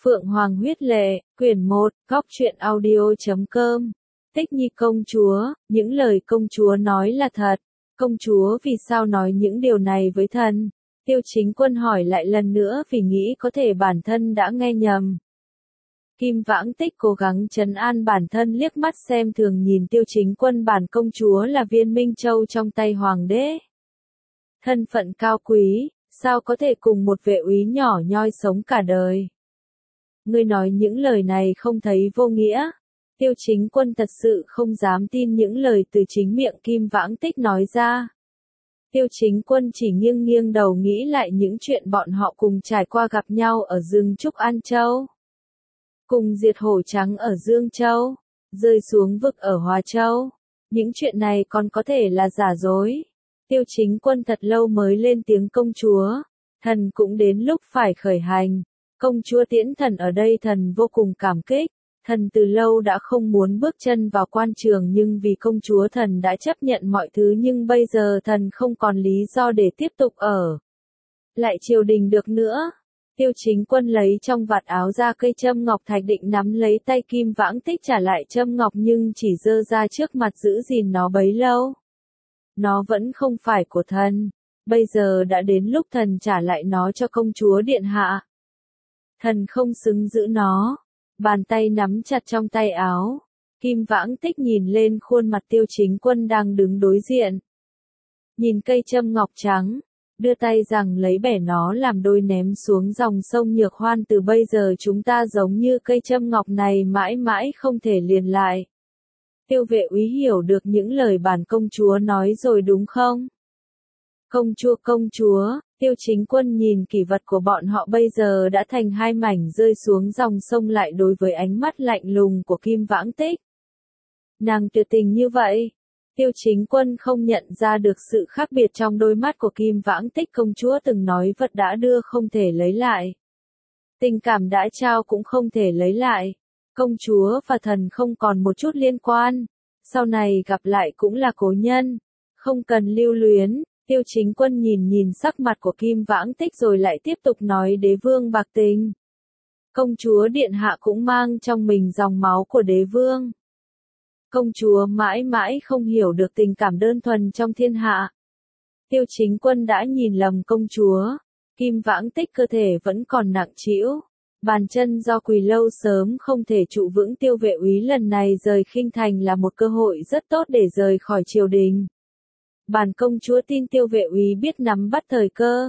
Phượng Hoàng huyết lệ, quyển 1, góc truyện audio.com. Tích Nhi công chúa, những lời công chúa nói là thật. Công chúa vì sao nói những điều này với thần? Tiêu Chính Quân hỏi lại lần nữa vì nghĩ có thể bản thân đã nghe nhầm. Kim Vãng Tích cố gắng trấn an bản thân, liếc mắt xem thường nhìn Tiêu Chính Quân, bản công chúa là viên minh châu trong tay hoàng đế. Thân phận cao quý, sao có thể cùng một vệ úy nhỏ nhoi sống cả đời? Ngươi nói những lời này không thấy vô nghĩa? Tiêu Chính Quân thật sự không dám tin những lời từ chính miệng Kim Vãng Tích nói ra. Tiêu Chính Quân chỉ nghiêng nghiêng đầu nghĩ lại những chuyện bọn họ cùng trải qua, gặp nhau ở rừng Trúc An Châu, cùng diệt hổ trắng ở Dương Châu, rơi xuống vực ở Hòa Châu. Những chuyện này còn có thể là giả dối. Tiêu Chính Quân thật lâu mới lên tiếng: công chúa, thần cũng đến lúc phải khởi hành. Công chúa tiễn thần ở đây, thần vô cùng cảm kích. Thần từ lâu đã không muốn bước chân vào quan trường, nhưng vì công chúa thần đã chấp nhận mọi thứ, nhưng bây giờ thần không còn lý do để tiếp tục ở lại triều đình được nữa. Tiêu Chính Quân lấy trong vạt áo ra cây châm ngọc thạch, định nắm lấy tay Kim Vãng Tích trả lại châm ngọc, nhưng chỉ giơ ra trước mặt giữ gìn nó bấy lâu. Nó vẫn không phải của thần. Bây giờ đã đến lúc thần trả lại nó cho công chúa điện hạ. Thần không xứng giữ nó. Bàn tay nắm chặt trong tay áo. Kim Vãng Tích nhìn lên khuôn mặt Tiêu Chính Quân đang đứng đối diện. Nhìn cây châm ngọc trắng, đưa tay rằng lấy bẻ nó làm đôi ném xuống dòng sông Nhược Hoan. Từ bây giờ chúng ta giống như cây châm ngọc này, mãi mãi không thể liền lại. Tiêu vệ úy hiểu được những lời bản công chúa nói rồi đúng không? Công chúa, Tiêu Chính Quân nhìn kỷ vật của bọn họ bây giờ đã thành hai mảnh rơi xuống dòng sông, lại đối với ánh mắt lạnh lùng của Kim Vãng Tích. Nàng tuyệt tình như vậy. Tiêu Chính Quân không nhận ra được sự khác biệt trong đôi mắt của Kim Vãng Tích. Công chúa từng nói vật đã đưa không thể lấy lại. Tình cảm đã trao cũng không thể lấy lại. Công chúa và thần không còn một chút liên quan. Sau này gặp lại cũng là cố nhân. Không cần lưu luyến. Tiêu Chính Quân nhìn sắc mặt của Kim Vãng Tích rồi lại tiếp tục nói: đế vương bạc tình. Công chúa điện hạ cũng mang trong mình dòng máu của đế vương. Công chúa mãi mãi không hiểu được tình cảm đơn thuần trong thiên hạ. Tiêu Chính Quân đã nhìn lầm công chúa. Kim Vãng Tích cơ thể vẫn còn nặng trĩu. Bàn chân do quỳ lâu sớm không thể trụ vững. Tiêu vệ úy lần này rời Khinh Thành là một cơ hội rất tốt để rời khỏi triều đình. Bản công chúa tin Tiêu vệ úy biết nắm bắt thời cơ.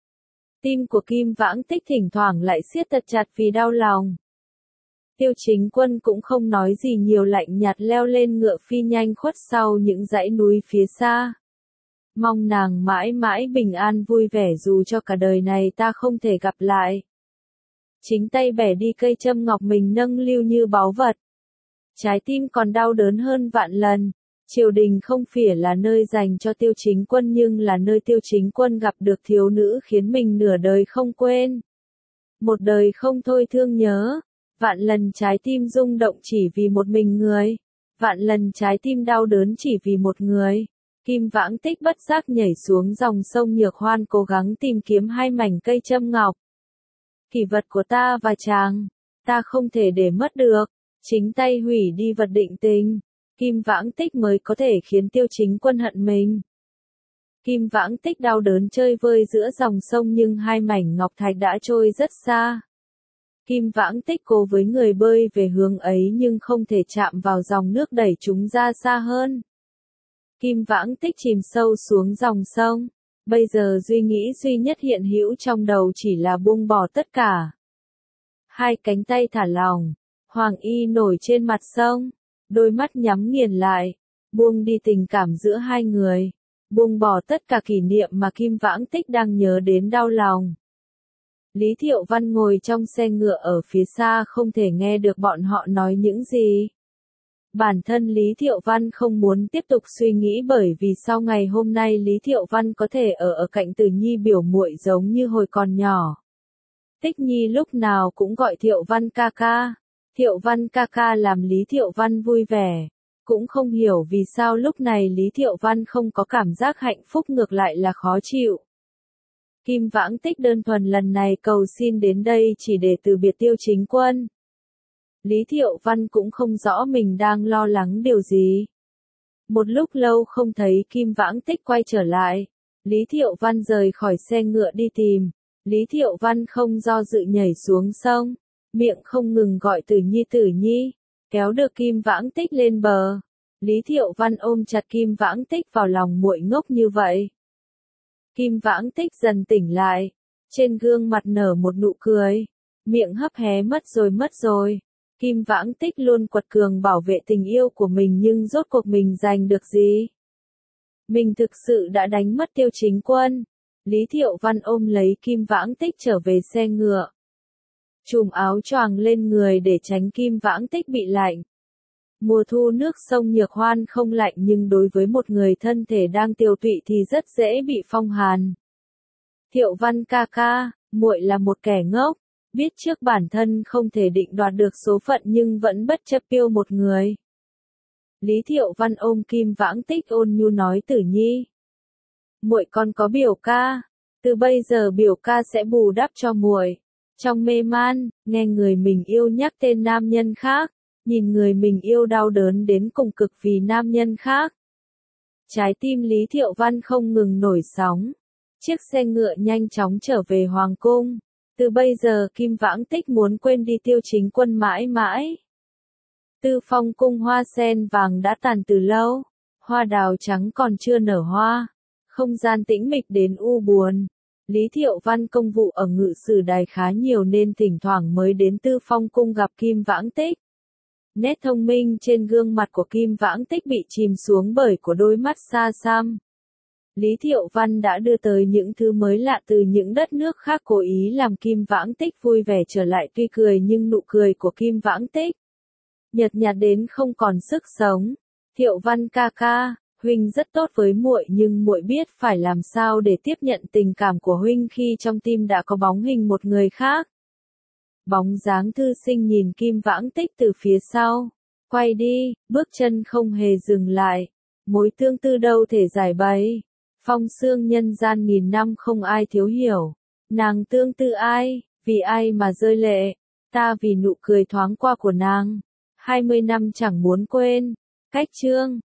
Tim của Kim Vãng Tích thỉnh thoảng lại siết thật chặt vì đau lòng. Tiêu Chính Quân cũng không nói gì nhiều, lạnh nhạt leo lên ngựa phi nhanh khuất sau những dãy núi phía xa. Mong nàng mãi mãi bình an vui vẻ, dù cho cả đời này ta không thể gặp lại. Chính tay bẻ đi cây châm ngọc mình nâng lưu như báu vật. Trái tim còn đau đớn hơn vạn lần. Triều đình không phải là nơi dành cho Tiêu Chính Quân, nhưng là nơi Tiêu Chính Quân gặp được thiếu nữ khiến mình nửa đời không quên. Một đời không thôi thương nhớ. Vạn lần trái tim rung động chỉ vì một mình người. Vạn lần trái tim đau đớn chỉ vì một người. Kim Vãng Tích bất giác nhảy xuống dòng sông Nhược Hoan, cố gắng tìm kiếm hai mảnh cây châm ngọc. Kỷ vật của ta và chàng, ta không thể để mất được. Chính tay hủy đi vật định tình. Kim Vãng Tích mới có thể khiến Tiêu Chính Quân hận mình. Kim Vãng Tích đau đớn chơi vơi giữa dòng sông, nhưng hai mảnh ngọc thạch đã trôi rất xa. Kim Vãng Tích cố với người bơi về hướng ấy, nhưng không thể chạm vào dòng nước đẩy chúng ra xa hơn. Kim Vãng Tích chìm sâu xuống dòng sông. Bây giờ suy nghĩ duy nhất hiện hữu trong đầu chỉ là buông bỏ tất cả. Hai cánh tay thả lỏng. Hoàng y nổi trên mặt sông. Đôi mắt nhắm nghiền lại. Buông đi tình cảm giữa hai người. Buông bỏ tất cả kỷ niệm mà Kim Vãng Tích đang nhớ đến đau lòng. Lý Thiệu Văn ngồi trong xe ngựa ở phía xa, không thể nghe được bọn họ nói những gì. Bản thân Lý Thiệu Văn không muốn tiếp tục suy nghĩ, bởi vì sau ngày hôm nay Lý Thiệu Văn có thể ở cạnh Từ Nhi biểu muội giống như hồi còn nhỏ. Tích Nhi lúc nào cũng gọi Thiệu Văn ca ca. Thiệu Văn ca ca làm Lý Thiệu Văn vui vẻ. Cũng không hiểu vì sao lúc này Lý Thiệu Văn không có cảm giác hạnh phúc, ngược lại là khó chịu. Kim Vãng Tích đơn thuần lần này cầu xin đến đây chỉ để từ biệt Tiêu Chính Quân. Lý Thiệu Văn cũng không rõ mình đang lo lắng điều gì. Một lúc lâu không thấy Kim Vãng Tích quay trở lại, Lý Thiệu Văn rời khỏi xe ngựa đi tìm. Lý Thiệu Văn không do dự nhảy xuống sông, miệng không ngừng gọi Tử Nhi, kéo được Kim Vãng Tích lên bờ. Lý Thiệu Văn ôm chặt Kim Vãng Tích vào lòng, muội ngốc như vậy. Kim Vãng Tích dần tỉnh lại, trên gương mặt nở một nụ cười, miệng hấp hé mất rồi. Kim Vãng Tích luôn quật cường bảo vệ tình yêu của mình nhưng rốt cuộc mình giành được gì? Mình thực sự đã đánh mất Tiêu Chính Quân. Lý Thiệu Văn ôm lấy Kim Vãng Tích trở về xe ngựa. Trùm áo choàng lên người để tránh Kim Vãng Tích bị lạnh. Mùa thu nước sông Nhược Hoan không lạnh nhưng đối với một người thân thể đang tiêu tụy thì rất dễ bị phong hàn. Thiệu Văn ca ca, muội là một kẻ ngốc, biết trước bản thân không thể định đoạt được số phận nhưng vẫn bất chấp yêu một người. Lý Thiệu Văn ôm Kim Vãng Tích ôn nhu nói Tử Nhi. Muội còn có biểu ca, từ bây giờ biểu ca sẽ bù đắp cho muội. Trong mê man, nghe người mình yêu nhắc tên nam nhân khác, nhìn người mình yêu đau đớn đến cùng cực vì nam nhân khác. Trái tim Lý Thiệu Văn không ngừng nổi sóng. Chiếc xe ngựa nhanh chóng trở về Hoàng Cung. Từ bây giờ Kim Vãng Tích muốn quên đi Tiêu Chính Quân mãi mãi. Tư Phong cung hoa sen vàng đã tàn từ lâu, hoa đào trắng còn chưa nở hoa. Không gian tĩnh mịch đến u buồn. Lý Thiệu Văn công vụ ở Ngự Sử Đài khá nhiều nên thỉnh thoảng mới đến Tư Phong cung gặp Kim Vãng Tích. Nét thông minh trên gương mặt của Kim Vãng Tích bị chìm xuống bởi của đôi mắt xa xăm. Lý Thiệu Văn đã đưa tới những thứ mới lạ từ những đất nước khác cố ý làm Kim Vãng Tích vui vẻ trở lại, tuy cười nhưng nụ cười của Kim Vãng Tích nhợt nhạt đến không còn sức sống. Thiệu Văn ca ca, huynh rất tốt với muội nhưng muội biết phải làm sao để tiếp nhận tình cảm của huynh khi trong tim đã có bóng hình một người khác. Bóng dáng thư sinh nhìn Kim Vãng Tích từ phía sau, quay đi, bước chân không hề dừng lại. Mối tương tư đâu thể giải bày. Phong sương nhân gian nghìn năm không ai thiếu hiểu. Nàng tương tư ai, vì ai mà rơi lệ? Ta vì nụ cười thoáng qua của nàng. 20 năm chẳng muốn quên. Cách chương